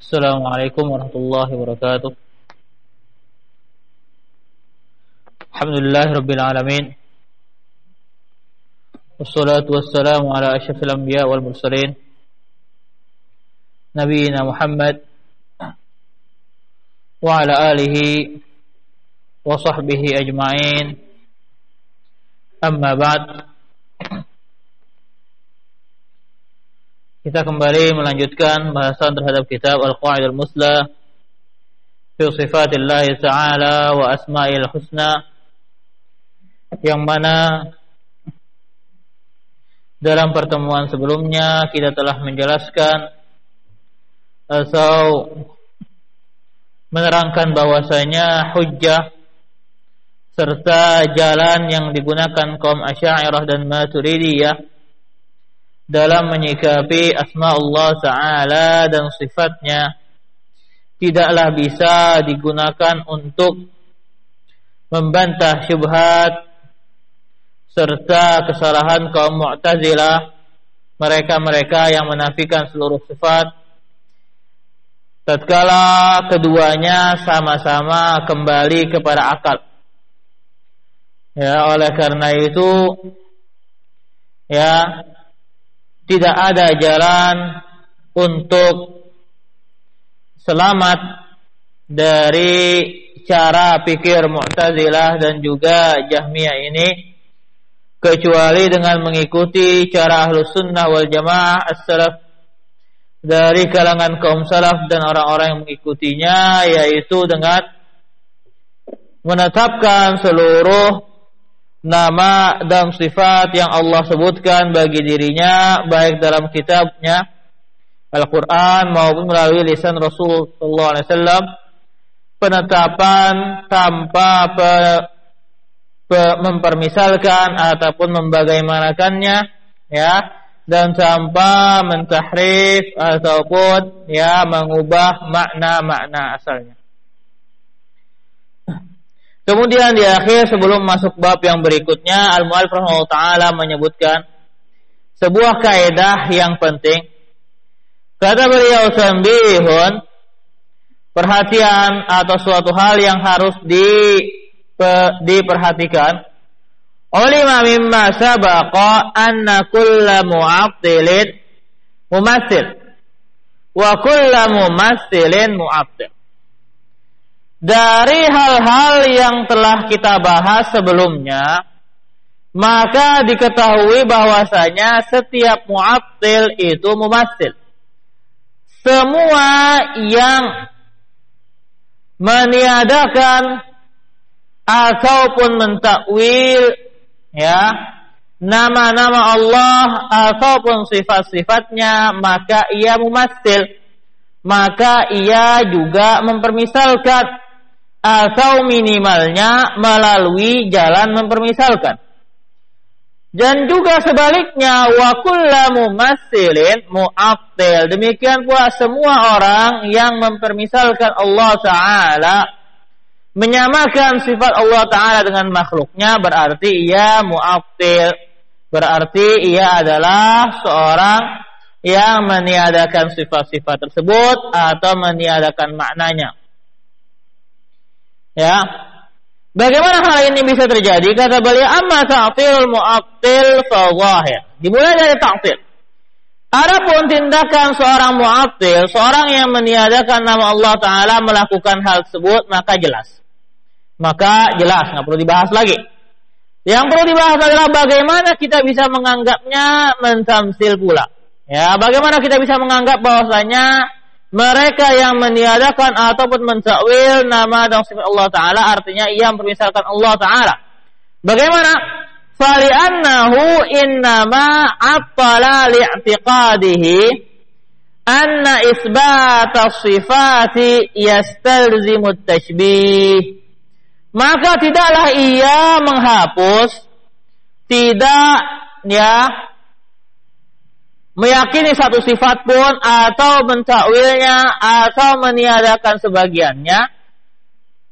Assalamualaikum warahmatullahi wabarakatuh. Alhamdulillahirabbil alamin. Wassalatu wassalamu ala asyrafil anbiya wal mursalin. Nabiyina Muhammad wa ala alihi wa sahbihi ajma'in. Amma ba'd. Kita kembali melanjutkan bahasan terhadap kitab Al-Qa'idah Al-Musla fi Sifatillah Ta'ala wa Asma'il Husna, yang mana dalam pertemuan sebelumnya kita telah menjelaskan atau menerangkan bahwasanya hujjah serta jalan yang digunakan kaum Asy'ariyah dan Maturidiyah dalam menyikapi asma Allah Ta'ala dan sifatnya tidaklah bisa digunakan untuk membantah syubhat serta kesalahan kaum Mu'tazilah, mereka-mereka yang menafikan seluruh sifat, tatkala keduanya sama-sama kembali kepada akal. Ya, oleh karena itu tidak ada jalan untuk selamat dari cara pikir Mu'tazilah dan juga Jahmiyah ini, kecuali dengan mengikuti cara Ahlus Sunnah wal Jamaah as-salaf dari kalangan kaum salaf dan orang-orang yang mengikutinya, yaitu dengan menetapkan seluruh nama dan sifat yang Allah sebutkan bagi dirinya, baik dalam kitabnya Al-Quran maupun melalui lisan Rasul sallallahu alaihi wasallam, penetapan tanpa mempermisalkan ataupun membagaimanakannya, dan tanpa mentahrif ataupun mengubah makna-makna asalnya. Kemudian di akhir, sebelum masuk bab yang berikutnya, Al-Mu'allif rahimahullah ta'ala menyebutkan sebuah kaidah yang penting. Kata beliau, sanbihun, perhatian atau suatu hal yang harus diperhatikan. Ulima mimma sabaqa anna kulla mu'attilin mumassil wa kulla mumassilin mu'attil. Dari hal-hal yang telah kita bahas sebelumnya, maka diketahui bahwasanya setiap mu'attil itu mumassil. Semua yang meniadakan ataupun mentakwil nama-nama Allah ataupun sifat-sifatnya, maka ia mumassil, maka ia juga mempermisalkan atau minimalnya melalui jalan mempermisalkan. Dan juga sebaliknya, wa kullu mumassilin mu'attil. Demikian pula semua orang yang mempermisalkan Allah Ta'ala, menyamakan sifat Allah Ta'ala dengan makhluknya, berarti ia mu'attil. Berarti ia adalah seorang yang meniadakan sifat-sifat tersebut atau meniadakan maknanya. Bagaimana hal ini bisa terjadi? Kata beliau, amma ta'til mu'attil fa zahir. Dimulai dari ta'til. Adapun tindakan seorang mu'attil, seorang yang meniadakan nama Allah Ta'ala melakukan hal tersebut, maka jelas, nggak perlu dibahas lagi. Yang perlu dibahas adalah bagaimana kita bisa menganggapnya mentamsil pula. Bagaimana kita bisa menganggap bahwasanya mereka yang meniadakan ataupun mentakwil nama dan sifat Allah Ta'ala, artinya ia mempermisalkan Allah Ta'ala. Bagaimana? Fali'annahu innama attala li'tiqadihi anna isbata sifati yastalzimu tashbih. Maka tidaklah ia menghapus, meyakini satu sifat pun atau mentakwilnya atau meniadakan sebagiannya,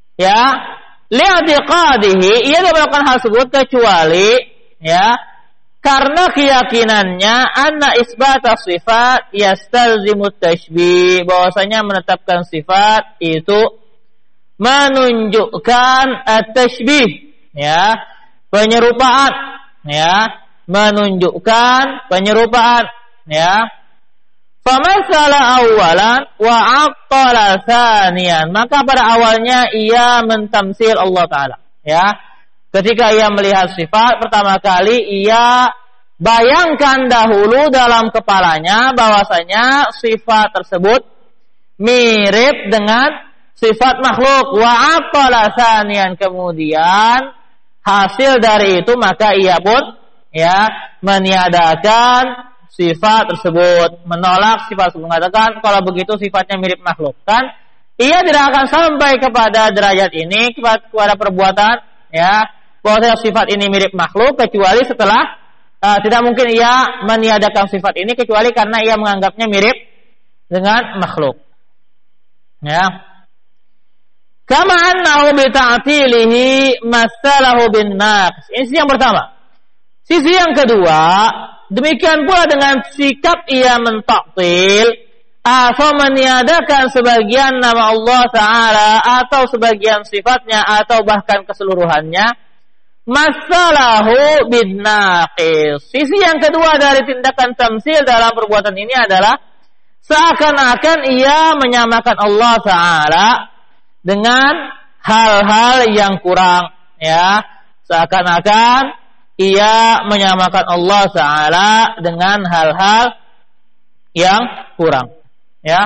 li'tiqadihi, ia tidak melakukan hal tersebut kecuali Karena keyakinannya anna isbata sifat yastalzimu tashbih, bahwasanya menetapkan sifat itu menunjukkan at-tashbih, ya, penyerupaan, ya, menunjukkan penyerupaan, ya. Famasala awalan wa aqala tsaniyan, maka pada awalnya ia mentamsil Allah Ta'ala, ya. Ketika ia melihat sifat pertama kali, ia bayangkan dahulu dalam kepalanya bahwasanya sifat tersebut mirip dengan sifat makhluk. Wa aqala tsaniyan, kemudian hasil dari itu maka ia pun, ya, meniadakan sifat tersebut, menolak sifat tersebut, mengatakan kalau begitu sifatnya mirip makhluk. Kan ia tidak akan sampai kepada derajat ini, kepada perbuatan, ya, bahwa sifat ini mirip makhluk, kecuali setelah tidak mungkin ia meniadakan sifat ini kecuali karena ia menganggapnya mirip dengan makhluk, ya. Kama annahu bi ta'tilihi masalahu bin naqs. Ini sisi yang pertama. Sisi yang kedua, demikian pula dengan sikap ia mentaktil atau meniadakan sebagian nama Allah Ta'ala atau sebagian sifatnya atau bahkan keseluruhannya, masalahu bin naqis. Sisi yang kedua dari tindakan tamsil dalam perbuatan ini adalah seakan-akan ia menyamakan Allah Ta'ala dengan hal-hal yang kurang, ya. Seakan-akan ia menyamakan Allah Ta'ala dengan hal-hal yang kurang, ya.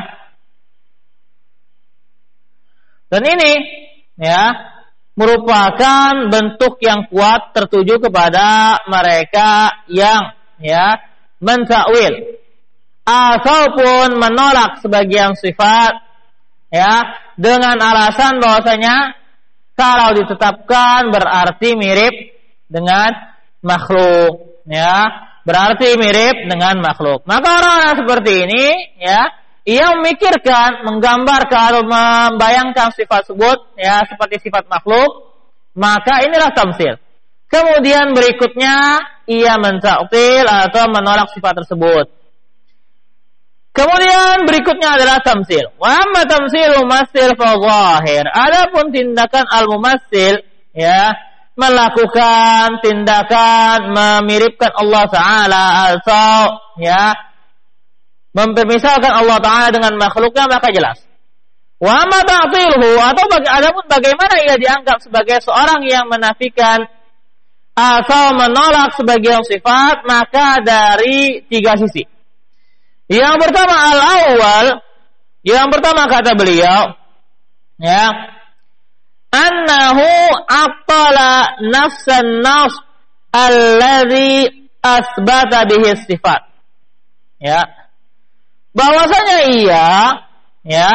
Dan ini, ya, merupakan bentuk yang kuat tertuju kepada mereka yang, ya, mentakwil ataupun menolak sebagian sifat, ya, dengan alasan bahwasanya kalau ditetapkan berarti mirip dengan makhluk, ya, berarti mirip dengan makhluk. Maka orang-orang seperti ini, ya, ia memikirkan, menggambarkan, membayangkan sifat tersebut, ya, seperti sifat makhluk, maka inilah tamsil. Kemudian berikutnya ia mentaktil atau menolak sifat tersebut. Kemudian berikutnya adalah tamsil. Wa amma tamsilu mumassil fa zahir. Adapun tindakan al-mumassil, ya, melakukan tindakan memiripkan Allah Ta'ala atau, ya, mempermisalkan Allah Ta'ala dengan makhluknya, maka jelas. Wa ma ta'tilhu, atau adapun bagaimana ia dianggap sebagai seorang yang menafikan atau menolak sebagian sifat, maka dari tiga sisi. Yang pertama al-awwal, yang pertama kata beliau, ya, annahu aqala nafsan nafs alladhi asbata bihi sifat, ya, bahwasanya ia, ya,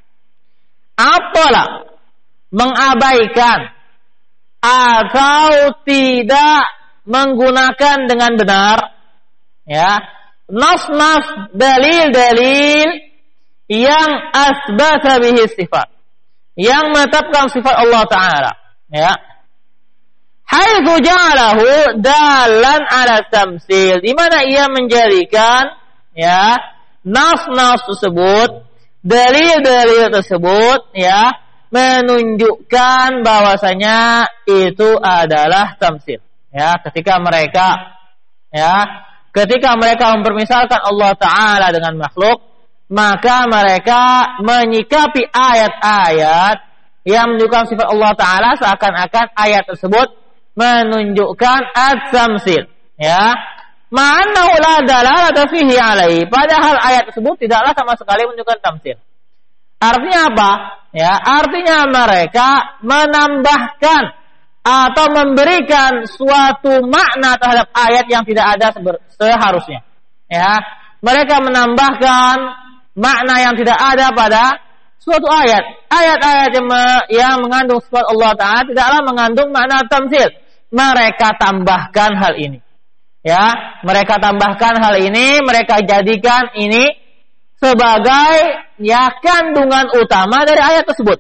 aqala mengabaikan atau tidak menggunakan dengan benar, ya, nas-nas, dalil-dalil yang asbata bihi sifat, yang menetapkan sifat Allah Ta'ala, ya, haitsu ja'alahu dalan ala tamsil, di mana ia menjadikan, ya, nas-nas tersebut, dalil-dalil tersebut, ya, menunjukkan bahwasanya itu adalah tamsil, ya, ketika mereka mempermisalkan Allah Ta'ala dengan makhluk, maka mereka menyikapi ayat-ayat yang menunjukkan sifat Allah Ta'ala seakan-akan ayat tersebut menunjukkan at-tamsil, ya, ma'annahu la dalalata fihi alaihi, padahal ayat tersebut tidaklah sama sekali menunjukkan tamsil. Artinya apa? Ya, artinya mereka menambahkan atau memberikan suatu makna terhadap ayat yang tidak ada seharusnya. Ya, mereka menambahkan makna yang tidak ada pada suatu ayat. Ayat-ayat yang mengandung sifat Allah Ta'ala tidaklah mengandung makna tamsil. Mereka tambahkan hal ini. Ya, mereka tambahkan hal ini, mereka jadikan ini sebagai, ya, kandungan utama dari ayat tersebut.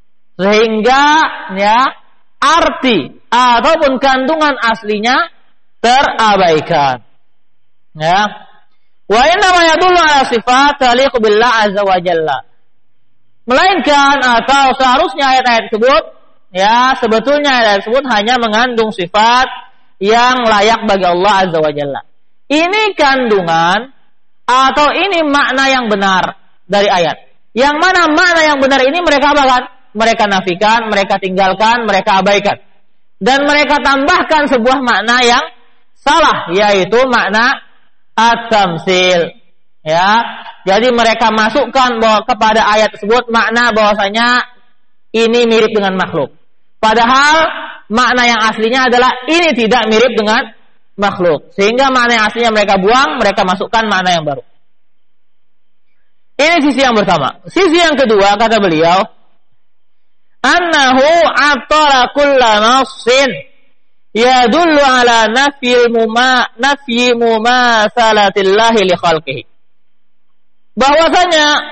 Sehingga, ya, arti ataupun kandungan aslinya terabaikan. Ya. Wa inna ma yadullu ala sifat taliqu billah azza wa jalla. Melainkan atau seharusnya ayat-ayat tersebut, ya, sebetulnya ayat tersebut hanya mengandung sifat yang layak bagi Allah azza wa jalla. Ini kandungan atau ini makna yang benar dari ayat. Yang mana makna yang benar ini mereka apakan? Mereka nafikan, mereka tinggalkan, mereka abaikan. Dan mereka tambahkan sebuah makna yang salah, yaitu makna at-tamtsil. Ya, jadi mereka masukkan bahwa kepada ayat tersebut makna bahwasanya ini mirip dengan makhluk. Padahal makna yang aslinya adalah ini tidak mirip dengan makhluk. Sehingga makna yang aslinya mereka buang, mereka masukkan makna yang baru. Ini sisi yang pertama. Sisi yang kedua kata beliau, annahu attara kulla nassin yadullu ala nafyi mumasalatillahi li khalqihi. Bahwasanya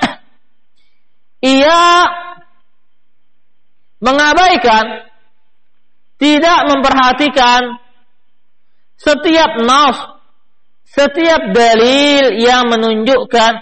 ia mengabaikan, tidak memperhatikan setiap nas, setiap dalil yang menunjukkan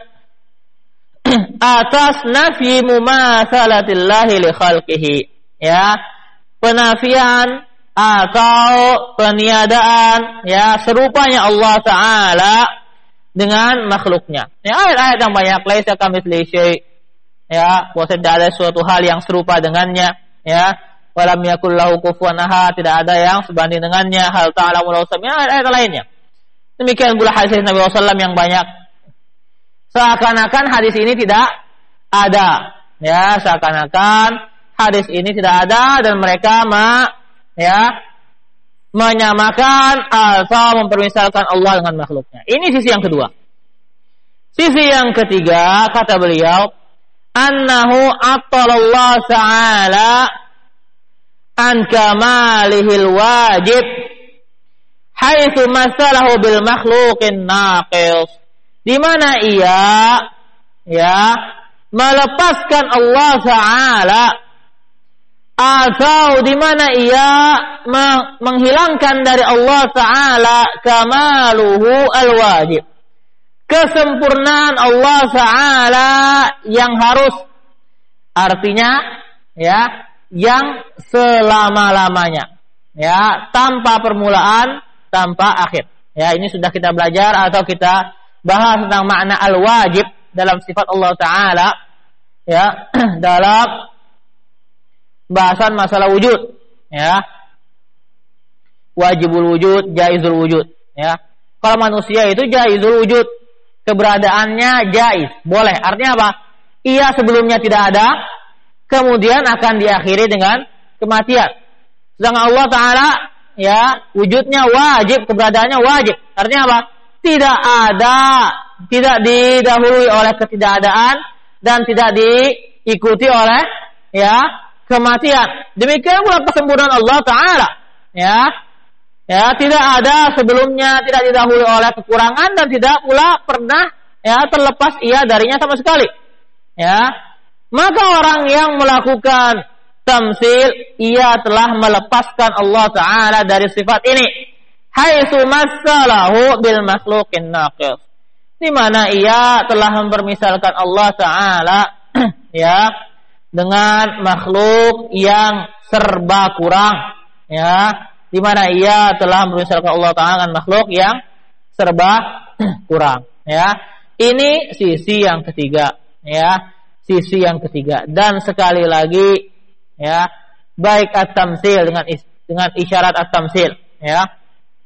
atas nafyi mumatsalatillahi li khalqihi, ya, penafian atau peniadaan, ya, serupanya Allah Ta'ala dengan makhluknya. Ya, ayat-ayat yang banyak, laisa kamitslihi syai', ya, bahwa tidak ada suatu hal yang serupa dengannya, ya, walam yakul lahu kufuwan ahad, tidak ada yang sebanding dengannya, hal ta'ala lahu samia, ayat-ayat lainnya. Demikian pula hadis Nabi SAW yang banyak. Seakan-akan hadis ini tidak ada, ya, seakan-akan hadis ini tidak ada dan mereka menyamakan atau mempermisalkan Allah dengan makhluknya. Ini sisi yang kedua. Sisi yang ketiga kata beliau, annahu atallallah ta'ala an kamalihil wajib haitsu masalahu bil makhluqin naqis, di mana ia, ya, melepaskan Allah Ta'ala atau di mana ia menghilangkan dari Allah Ta'ala kamaluhu al-wajib, kesempurnaan Allah Ta'ala yang harus, artinya, ya, yang selama-lamanya, ya, tanpa permulaan, tanpa akhir. Ya, ini sudah kita belajar atau kita bahas tentang makna al-wajib dalam sifat Allah Ta'ala, ya, dalam bahasan masalah wujud, ya, wajibul wujud, jaizul wujud, ya. Kalau manusia itu jaizul wujud, keberadaannya jaiz, boleh. Artinya apa? Ia sebelumnya tidak ada, kemudian akan diakhiri dengan kematian. Sedangkan Allah Ta'ala, ya, wujudnya wajib, keberadaannya wajib. Artinya apa? Tidak ada, tidak didahului oleh ketidakadaan dan tidak diikuti oleh, ya, kematian. Demikian pula kesempurnaan Allah Ta'ala, ya, ya, tidak ada sebelumnya, tidak didahului oleh kekurangan dan tidak pula pernah, ya, terlepas ia darinya sama sekali, ya. Maka orang yang melakukan tamtsil, ia telah melepaskan Allah Ta'ala dari sifat ini, haitsu masalahu bil makhluqin naqis, di mana ia telah mempermisalkan Allah Ta'ala, ya, dengan makhluk yang serba kurang, ya, di mana ia telah mempermisalkan Allah Ta'ala dengan makhluk yang serba kurang, ya. Ini sisi yang ketiga, ya, sisi yang ketiga. Dan sekali lagi, ya, baik at-tamtsil dengan isyarat at-tamtsil, ya,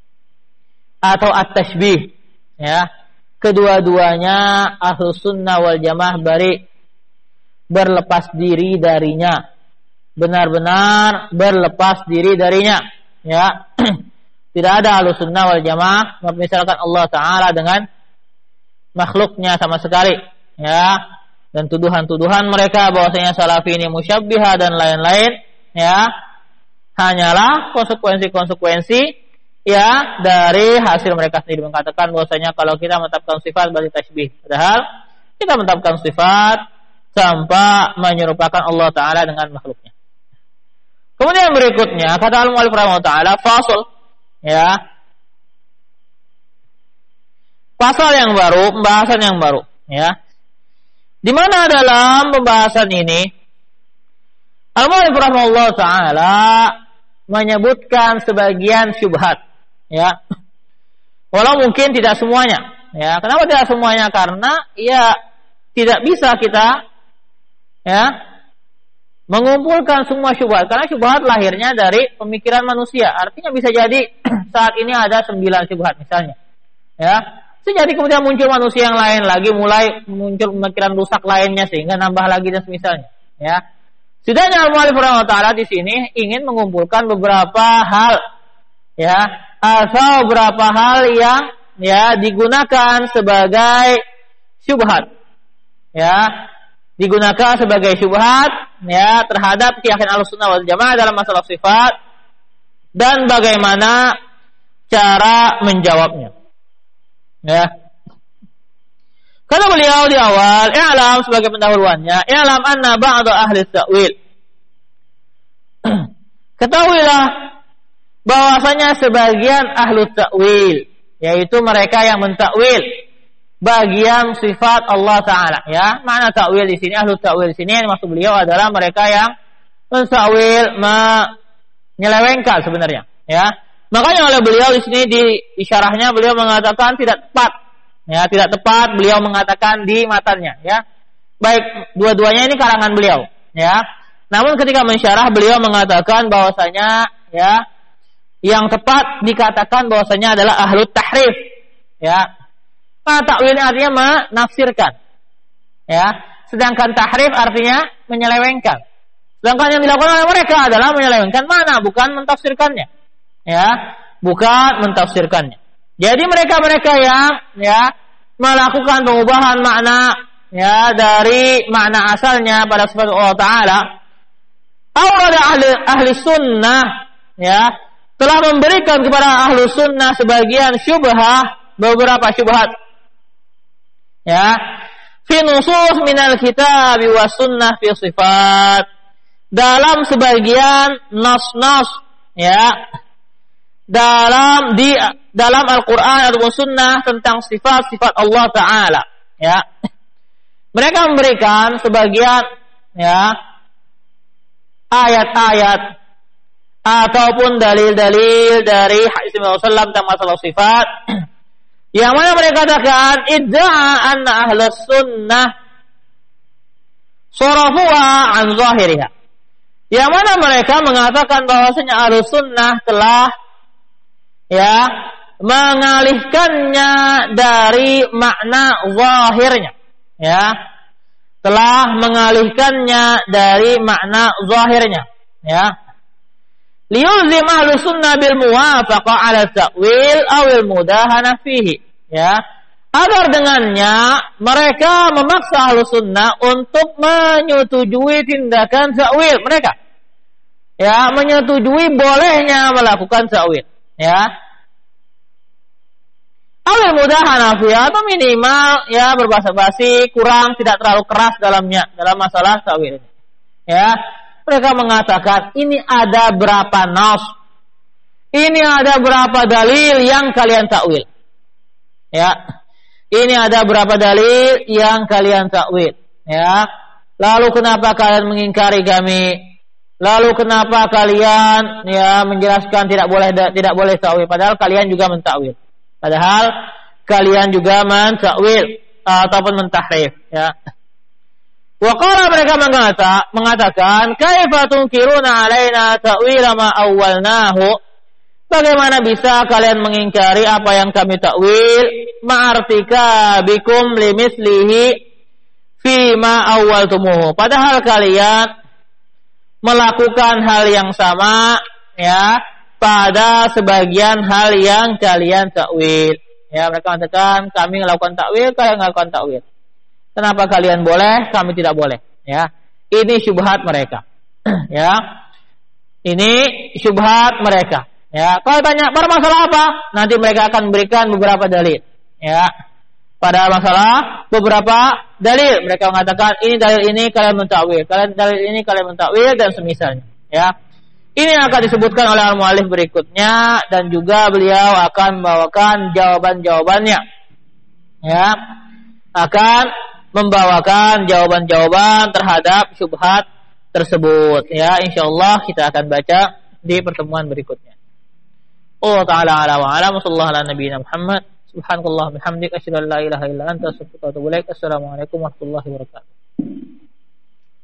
atau at-tashbih, ya, kedua-duanya Ahlus Sunnah wal Jamaah berlepas diri darinya, benar-benar berlepas diri darinya, ya. Tidak ada Ahlus Sunnah wal Jamaah memisahkan Allah Ta'ala dengan makhluknya sama sekali, ya. Dan tuduhan-tuduhan mereka bahwasanya salafi ini musyabbiha dan lain-lain, ya, hanyalah konsekuensi-konsekuensi, ya, dari hasil mereka sendiri mengatakan bahwasanya kalau kita menetapkan sifat berarti tasbih, padahal kita menetapkan sifat tanpa menyerupakan Allah Ta'ala dengan makhluknya. Kemudian berikutnya kata al-mu'allif rahimahullah ta'ala, fasl, ya, pasal yang baru, pembahasan yang baru, ya. Di mana dalam pembahasan ini Al-Mu'allif rahimahullah taala menyebutkan sebagian syubhat, ya. Walau mungkin tidak semuanya, ya. Kenapa tidak semuanya? Karena ya tidak bisa kita ya mengumpulkan semua syubhat, karena syubhat lahirnya dari pemikiran manusia. Artinya bisa jadi saat ini ada 9 syubhat misalnya, ya. Jadi kemudian muncul manusia yang lain lagi, mulai muncul pemikiran rusak lainnya sehingga nambah lagi dan semisalnya, ya. Setidaknya Al-Mu'allif rahimahullah taala di sini ingin mengumpulkan beberapa hal, ya, atau beberapa hal yang ya digunakan sebagai syubhat, ya, digunakan sebagai syubhat, ya, terhadap keyakinan Ahlussunnah wal Jamaah dalam masalah sifat dan bagaimana cara menjawabnya. Ya. Kata beliau di awal, i'lam sebagai pendahuluannya, i'lam anna ba'da ahli ta'wil. Ketahuilah bahwasanya sebagian ahli ta'wil, yaitu mereka yang mentakwil bagian sifat Allah taala, ya. Makna ta'wil di sini, ahli ta'wil di sini yang maksud beliau adalah mereka yang mentakwil, menyelewengkan sebenarnya, ya. Makanya oleh beliau di sini di isyarahnya beliau mengatakan tidak tepat, ya, tidak tepat beliau mengatakan di matanya, ya. Baik dua-duanya ini karangan beliau, ya. Namun ketika mensyarah beliau mengatakan bahwasanya, ya, yang tepat dikatakan bahwasanya adalah ahlut tahrif, ya. Nah, takwil artinya menafsirkan, ya. Sedangkan tahrif artinya menyelewengkan. Sedangkan yang dilakukan oleh mereka adalah menyelewengkan mana, bukan mentafsirkannya. Ya, bukan mentafsirkannya. Jadi mereka-mereka yang ya melakukan pengubahan makna ya dari makna asalnya pada sifat Allah taala, awrada ahli sunnah ya telah memberikan kepada ahli sunnah sebagian syubhah, beberapa syubhat ya fi nusus minal kitab wa sunnah fi sifat, dalam sebagian nas-nas ya dalam Al-Quran atau Sunnah tentang sifat-sifat Allah Taala, ya. Mereka memberikan sebagian, ya, ayat-ayat ataupun dalil-dalil dari hadis Nabi SAW tentang masalah sifat, yang mana mereka katakan idda'a anna ahlus sunnah sarafuha an zahiriha, yang mana mereka mengatakan bahwasanya ahlus sunnah telah ya mengalihkannya dari makna zahirnya, ya, telah mengalihkannya dari makna zahirnya, ya, liyulzim ahlus sunnah bil muwafaqah ala ta'wil awil mudahana fihi, ya, agar dengannya mereka memaksa ahlus sunnah untuk menyetujui tindakan ta'wil mereka, ya, menyetujui bolehnya melakukan ta'wil, ya, awal mudahana fiha, atau minimal ya berbahasa basi, kurang, tidak terlalu keras dalamnya dalam masalah ta'wil, ya. Mereka mengatakan ini ada berapa nas, ini ada berapa dalil yang kalian ta'wil, ya, ini ada berapa dalil yang kalian ta'wil, ya. Lalu kenapa kalian mengingkari kami? Lalu kenapa kalian ya menjelaskan tidak boleh ta'wil, padahal kalian juga mentakwil. Padahal kalian juga mentakwil ataupun mentahrif, ya. Wa qala, mereka mengatakan kaifa tunkiruna alaina ta'wila ma awwalnahu, bagaimana bisa kalian mengingkari apa yang kami takwil, ma'artika bikum limislihi fi ma awwaltumuhu, padahal kalian melakukan hal yang sama, ya, pada sebagian hal yang kalian takwil, ya. Mereka mengatakan kami melakukan takwil, kalian melakukan takwil. Kenapa kalian boleh, kami tidak boleh, ya. Ini syubhat mereka, ya. Ini syubhat mereka, ya. Kalau tanya pada masalah apa, nanti mereka akan memberikan beberapa dalil, ya. Pada masalah beberapa dalil mereka mengatakan ini dalil ini kalian mentakwil, kalian dalil ini kalian mentakwil dan semisalnya, ya. Ini akan disebutkan oleh al-mu'allif berikutnya, dan juga beliau akan membawakan jawaban-jawabannya, ya akan membawakan jawaban-jawaban terhadap syubhat tersebut. Ya, insyaallah kita akan baca di pertemuan berikutnya. Allah taala ala wa ala sallallahu ala nabiyina Muhammad. Subhanallah bihamdika asyhadu an la ilaha illa anta astaghfiruka wa atubu ilaik. Assalamualaikum warahmatullahi wabarakatuh.